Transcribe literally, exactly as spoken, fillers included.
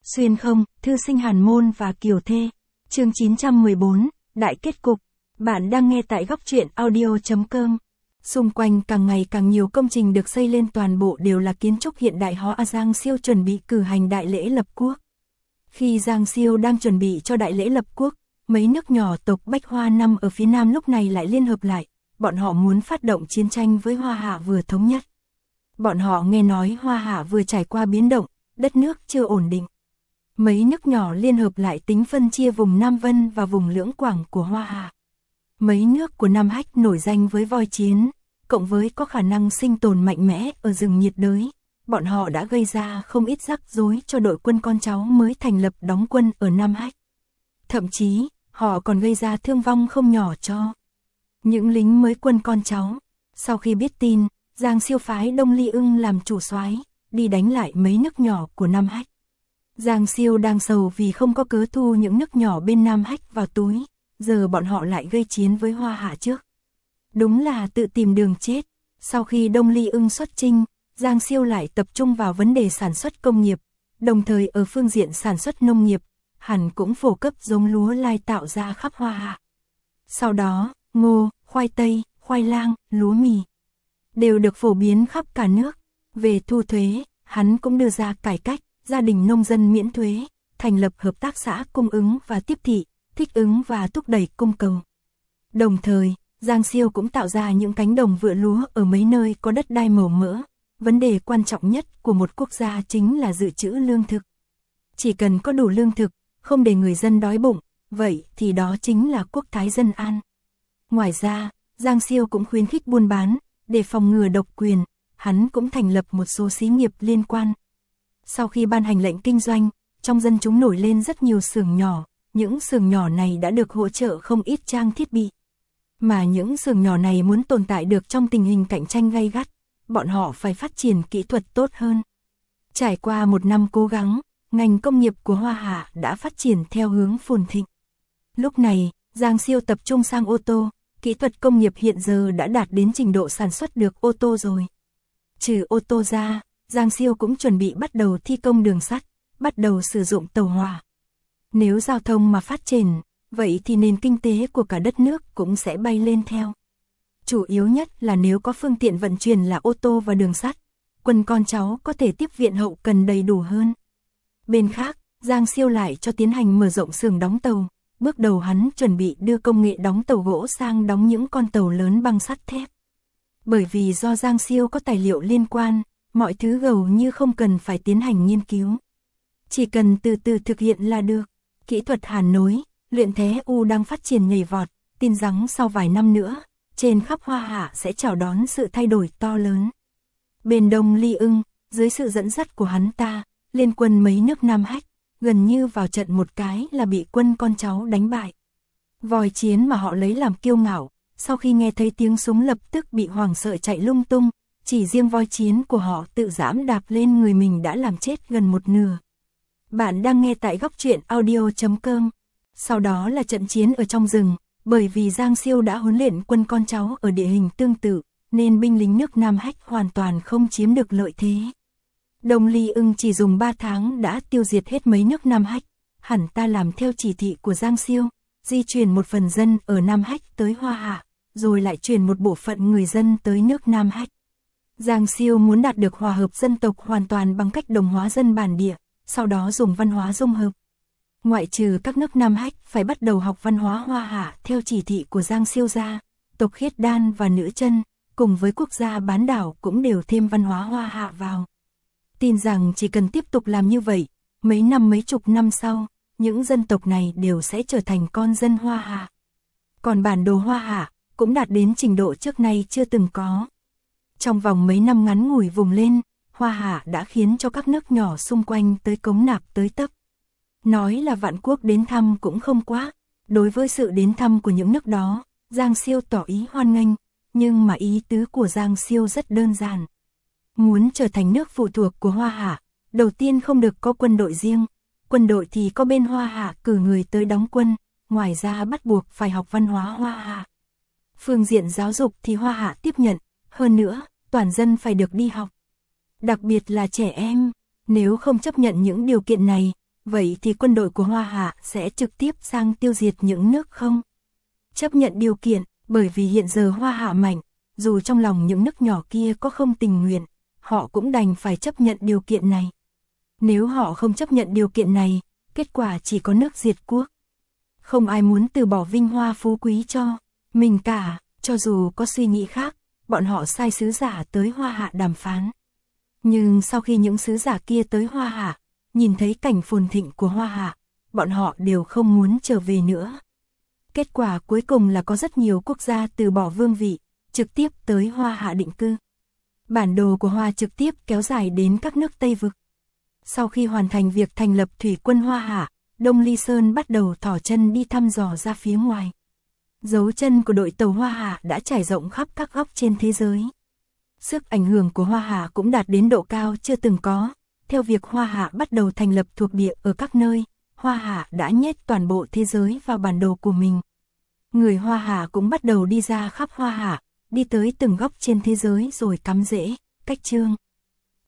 Xuyên không, thư sinh Hàn Môn và Kiều Thê. Chương chín trăm mười bốn, Đại kết cục. Bạn đang nghe tại góc truyện audio.com. Xung quanh càng ngày càng nhiều công trình được xây lên, toàn bộ đều là kiến trúc hiện đại hóa. Giang Siêu chuẩn bị cử hành đại lễ lập quốc. Khi Giang Siêu đang chuẩn bị cho đại lễ lập quốc, mấy nước nhỏ tộc Bách Hoa nằm ở phía nam lúc này lại liên hợp lại. Bọn họ muốn phát động chiến tranh với Hoa Hạ vừa thống nhất. Bọn họ nghe nói Hoa Hạ vừa trải qua biến động, đất nước chưa ổn định. Mấy nước nhỏ liên hợp lại tính phân chia vùng Nam Vân và vùng Lưỡng Quảng của Hoa Hạ. Mấy nước của Nam Hách nổi danh với voi chiến, cộng với có khả năng sinh tồn mạnh mẽ ở rừng nhiệt đới. Bọn họ đã gây ra không ít rắc rối cho đội quân con cháu mới thành lập đóng quân ở Nam Hách. Thậm chí, họ còn gây ra thương vong không nhỏ cho những lính mới quân con cháu. Sau khi biết tin, Giang Siêu phái Đông Ly Ưng làm chủ soái, đi đánh lại mấy nước nhỏ của Nam Hách. Giang Siêu đang sầu vì không có cớ thu những nước nhỏ bên Nam Hách vào túi, giờ bọn họ lại gây chiến với Hoa Hạ trước. Đúng là tự tìm đường chết. Sau khi Đông Ly Ưng xuất chinh, Giang Siêu lại tập trung vào vấn đề sản xuất công nghiệp, đồng thời ở phương diện sản xuất nông nghiệp, hẳn cũng phổ cấp giống lúa lai tạo ra khắp Hoa Hạ. Sau đó, ngô, khoai tây, khoai lang, lúa mì đều được phổ biến khắp cả nước. Về thu thuế, hắn cũng đưa ra cải cách, gia đình nông dân miễn thuế, thành lập hợp tác xã cung ứng và tiếp thị, thích ứng và thúc đẩy cung cầu. Đồng thời, Giang Siêu cũng tạo ra những cánh đồng vựa lúa ở mấy nơi có đất đai màu mỡ. Vấn đề quan trọng nhất của một quốc gia chính là dự trữ lương thực. Chỉ cần có đủ lương thực, không để người dân đói bụng, vậy thì đó chính là quốc thái dân an. Ngoài ra, Giang Siêu cũng khuyến khích buôn bán, để phòng ngừa độc quyền, hắn cũng thành lập một số xí nghiệp liên quan. Sau khi ban hành lệnh kinh doanh, trong dân chúng nổi lên rất nhiều xưởng nhỏ, những xưởng nhỏ này đã được hỗ trợ không ít trang thiết bị. Mà những xưởng nhỏ này muốn tồn tại được trong tình hình cạnh tranh gay gắt, bọn họ phải phát triển kỹ thuật tốt hơn. Trải qua một năm cố gắng, ngành công nghiệp của Hoa Hạ đã phát triển theo hướng phồn thịnh. Lúc này, Giang Siêu tập trung sang ô tô, kỹ thuật công nghiệp hiện giờ đã đạt đến trình độ sản xuất được ô tô rồi. Trừ ô tô ra, Giang Siêu cũng chuẩn bị bắt đầu thi công đường sắt, bắt đầu sử dụng tàu hỏa. Nếu giao thông mà phát triển, vậy thì nền kinh tế của cả đất nước cũng sẽ bay lên theo. Chủ yếu nhất là nếu có phương tiện vận chuyển là ô tô và đường sắt, quân con cháu có thể tiếp viện hậu cần đầy đủ hơn. Bên khác, Giang Siêu lại cho tiến hành mở rộng xưởng đóng tàu. Bước đầu hắn chuẩn bị đưa công nghệ đóng tàu gỗ sang đóng những con tàu lớn bằng sắt thép. Bởi vì do Giang Siêu có tài liệu liên quan, mọi thứ gần như không cần phải tiến hành nghiên cứu. Chỉ cần từ từ thực hiện là được. Kỹ thuật hàn nối, luyện thé u đang phát triển nhảy vọt, tin rằng sau vài năm nữa, trên khắp Hoa Hạ sẽ chào đón sự thay đổi to lớn. Bên Đông Ly Ưng, dưới sự dẫn dắt của hắn ta, liên quân mấy nước Nam Hách, gần như vào trận một cái là bị quân con cháu đánh bại. Voi chiến mà họ lấy làm kiêu ngạo, sau khi nghe thấy tiếng súng lập tức bị hoảng sợ chạy lung tung, chỉ riêng voi chiến của họ tự dám đạp lên người mình đã làm chết gần một nửa. Bạn đang nghe tại góc truyện audio.com. Sau đó là trận chiến ở trong rừng, bởi vì Giang Siêu đã huấn luyện quân con cháu ở địa hình tương tự, nên binh lính nước Nam Hách hoàn toàn không chiếm được lợi thế. Đông Ly Ưng chỉ dùng ba tháng đã tiêu diệt hết mấy nước Nam Hách, hẳn ta làm theo chỉ thị của Giang Siêu, di chuyển một phần dân ở Nam Hách tới Hoa Hạ, rồi lại chuyển một bộ phận người dân tới nước Nam Hách. Giang Siêu muốn đạt được hòa hợp dân tộc hoàn toàn bằng cách đồng hóa dân bản địa, sau đó dùng văn hóa dung hợp. Ngoại trừ các nước Nam Hách phải bắt đầu học văn hóa Hoa Hạ theo chỉ thị của Giang Siêu ra, tộc Khiết Đan và Nữ Chân, cùng với quốc gia bán đảo cũng đều thêm văn hóa Hoa Hạ vào. Tin rằng chỉ cần tiếp tục làm như vậy, mấy năm mấy chục năm sau, những dân tộc này đều sẽ trở thành con dân Hoa Hạ. Còn bản đồ Hoa Hạ cũng đạt đến trình độ trước nay chưa từng có. Trong vòng mấy năm ngắn ngủi vùng lên, Hoa Hạ đã khiến cho các nước nhỏ xung quanh tới cống nạp tới tấp. Nói là vạn quốc đến thăm cũng không quá. Đối với sự đến thăm của những nước đó, Giang Siêu tỏ ý hoan nghênh, nhưng mà ý tứ của Giang Siêu rất đơn giản. Muốn trở thành nước phụ thuộc của Hoa Hạ, đầu tiên không được có quân đội riêng, quân đội thì có bên Hoa Hạ cử người tới đóng quân, ngoài ra bắt buộc phải học văn hóa Hoa Hạ. Phương diện giáo dục thì Hoa Hạ tiếp nhận, hơn nữa, toàn dân phải được đi học. Đặc biệt là trẻ em, nếu không chấp nhận những điều kiện này, Vậy thì quân đội của Hoa Hạ sẽ trực tiếp sang tiêu diệt những nước không? Chấp nhận điều kiện, bởi vì hiện giờ Hoa Hạ mạnh, dù trong lòng những nước nhỏ kia có không tình nguyện, họ cũng đành phải chấp nhận điều kiện này. Nếu họ không chấp nhận điều kiện này, kết quả chỉ có nước diệt quốc. Không ai muốn từ bỏ vinh hoa phú quý cho mình cả, cho dù có suy nghĩ khác, bọn họ sai sứ giả tới Hoa Hạ đàm phán. Nhưng sau khi những sứ giả kia tới Hoa Hạ, nhìn thấy cảnh phồn thịnh của Hoa Hạ, bọn họ đều không muốn trở về nữa. Kết quả cuối cùng là có rất nhiều quốc gia từ bỏ vương vị, trực tiếp tới Hoa Hạ định cư. Bản đồ của Hoa trực tiếp kéo dài đến các nước Tây Vực. Sau khi hoàn thành việc thành lập thủy quân Hoa Hạ, Đông Ly Sơn bắt đầu thỏ chân đi thăm dò ra phía ngoài. Dấu chân của đội tàu Hoa Hạ đã trải rộng khắp các góc trên thế giới. Sức ảnh hưởng của Hoa Hạ cũng đạt đến độ cao chưa từng có. Theo việc Hoa Hạ bắt đầu thành lập thuộc địa ở các nơi, Hoa Hạ đã nhét toàn bộ thế giới vào bản đồ của mình. Người Hoa Hạ cũng bắt đầu đi ra khắp Hoa Hạ, đi tới từng góc trên thế giới rồi cắm rễ, cách trương.